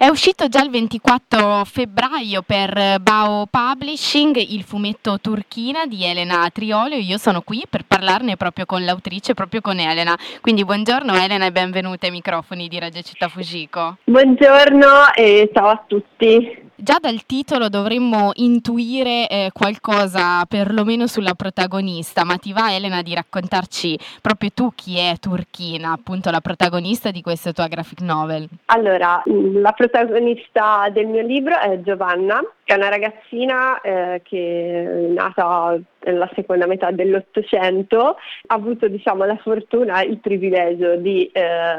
uscito già il 24 febbraio per Bao Publishing il fumetto Turchina di Elena Triolo e io sono qui per parlarne proprio con l'autrice, proprio con Elena. Quindi buongiorno Elena e benvenuta ai microfoni di Radio Città Fujiko. Buongiorno e ciao a tutti. Già dal titolo dovremmo intuire qualcosa perlomeno sulla protagonista, ma ti va Elena di raccontarci proprio tu chi è Turchina, appunto la protagonista di questa tua graphic novel? Allora, la protagonista del mio libro è Giovanna, che è una ragazzina che è nata nella seconda metà dell'Ottocento, ha avuto la fortuna, il privilegio di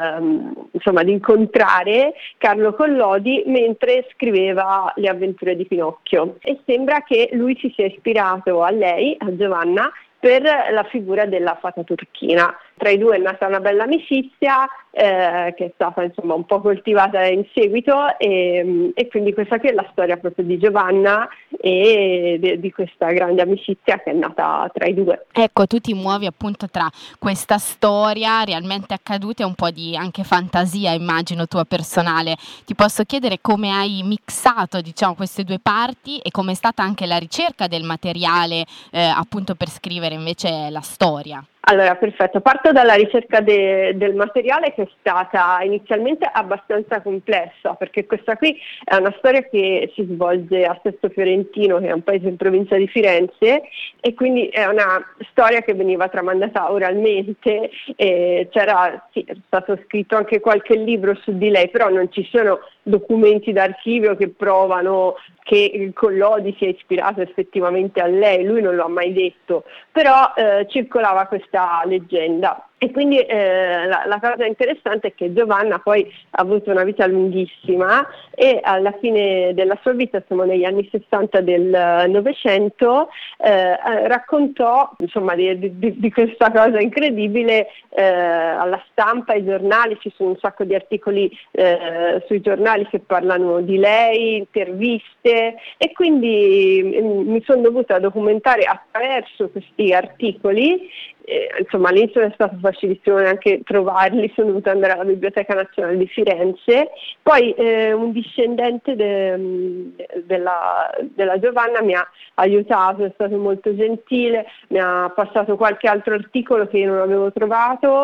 incontrare Carlo Collodi mentre scriveva Le avventure di Pinocchio e sembra che lui si sia ispirato a lei, a Giovanna, per la figura della fata turchina. Tra i due è nata una bella amicizia che è stata un po' coltivata in seguito e quindi questa qui è la storia proprio di Giovanna e di questa grande amicizia che è nata tra i due. Ecco, tu ti muovi appunto tra questa storia realmente accaduta e un po' di anche fantasia, immagino, tua personale. Ti posso chiedere come hai mixato, queste due parti e come è stata anche la ricerca del materiale appunto per scrivere invece la storia? Allora, perfetto. Parto dalla ricerca del materiale che è stata inizialmente abbastanza complessa, perché questa qui è una storia che si svolge a Sesto Fiorentino, che è un paese in provincia di Firenze, e quindi è una storia che veniva tramandata oralmente. È stato scritto anche qualche libro su di lei, però non ci sono documenti d'archivio che provano che Collodi sia ispirato effettivamente a lei, lui non lo ha mai detto, però circolava questa leggenda. E quindi la cosa interessante è che Giovanna poi ha avuto una vita lunghissima e alla fine della sua vita, siamo negli anni 60 del Novecento, raccontò di questa cosa incredibile alla stampa, ai giornali. Ci sono un sacco di articoli sui giornali che parlano di lei, interviste, e quindi mi sono dovuta documentare attraverso questi articoli. All'inizio è stato facilissimo neanche trovarli, sono dovuta andare alla Biblioteca Nazionale di Firenze, poi un discendente della Giovanna mi ha aiutato, è stato molto gentile, mi ha passato qualche altro articolo che io non avevo trovato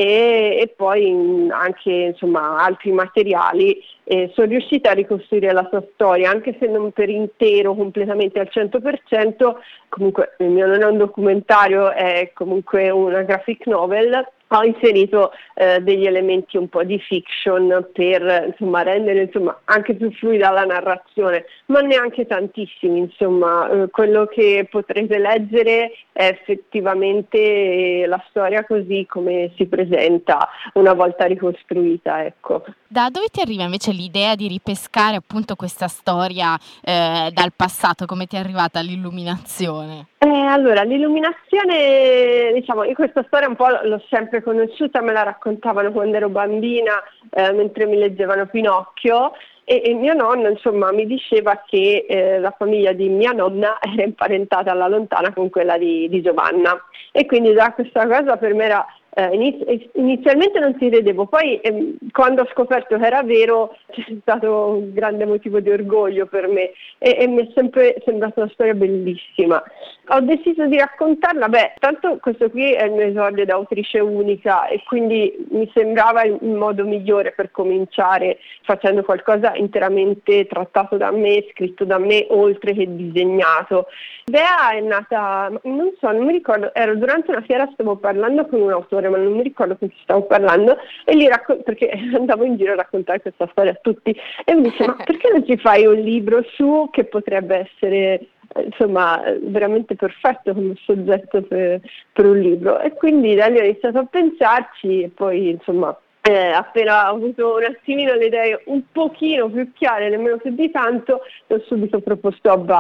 e poi anche altri materiali. Sono riuscita a ricostruire la sua storia, anche se non per intero, completamente al 100%, comunque il mio non è un documentario, è comunque una graphic novel. Ho inserito degli elementi un po' di fiction per rendere anche più fluida la narrazione, ma neanche tantissimi. Quello che potrete leggere è effettivamente la storia così come si presenta una volta ricostruita, ecco. Da dove ti arriva invece l'idea di ripescare appunto questa storia dal passato? Come ti è arrivata l'illuminazione? Allora, l'illuminazione, io questa storia un po' l'ho sempre conosciuta, me la raccontavano quando ero bambina, mentre mi leggevano Pinocchio, e mio nonno mi diceva che la famiglia di mia nonna era imparentata alla lontana con quella di Giovanna, e quindi già questa cosa per me era inizialmente non ci credevo, poi quando ho scoperto che era vero c'è stato un grande motivo di orgoglio per me e mi è sempre sembrata una storia bellissima. Ho deciso di raccontarla, tanto questo qui è il mio esordio da autrice unica e quindi mi sembrava il modo migliore per cominciare, facendo qualcosa interamente trattato da me, scritto da me, oltre che disegnato. L'idea è nata, non mi ricordo, ero durante una fiera, stavo parlando con un autore, ma non mi ricordo con chi stavo parlando, e gli perché andavo in giro a raccontare questa storia a tutti, e mi dice: ma perché non ci fai un libro su, che potrebbe essere veramente perfetto come soggetto per un libro? E quindi da lì ho iniziato a pensarci, e poi appena ho avuto un attimino le idee un pochino più chiare, nemmeno più di tanto, l'ho subito proposto a Bao,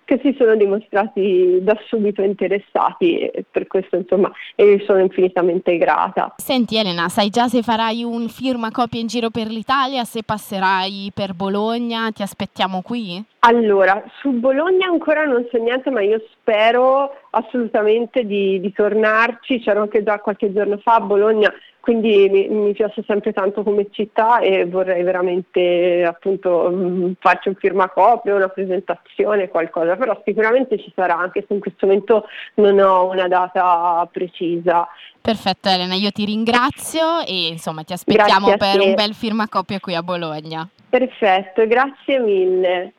che si sono dimostrati da subito interessati, e per questo insomma sono infinitamente grata. Senti Elena, sai già se farai un firmacopie in giro per l'Italia, se passerai per Bologna, ti aspettiamo qui? Allora, su Bologna ancora non so niente, ma io spero assolutamente di tornarci. C'ero anche già qualche giorno fa a Bologna, quindi mi piace sempre tanto come città e vorrei veramente appunto farci un firmacopie, una presentazione, qualcosa, però sicuramente ci sarà, anche se in questo momento non ho una data precisa. Perfetto Elena, io ti ringrazio e insomma ti aspettiamo Grazie a per un te. bel firmacopie qui a Bologna. Perfetto, grazie mille.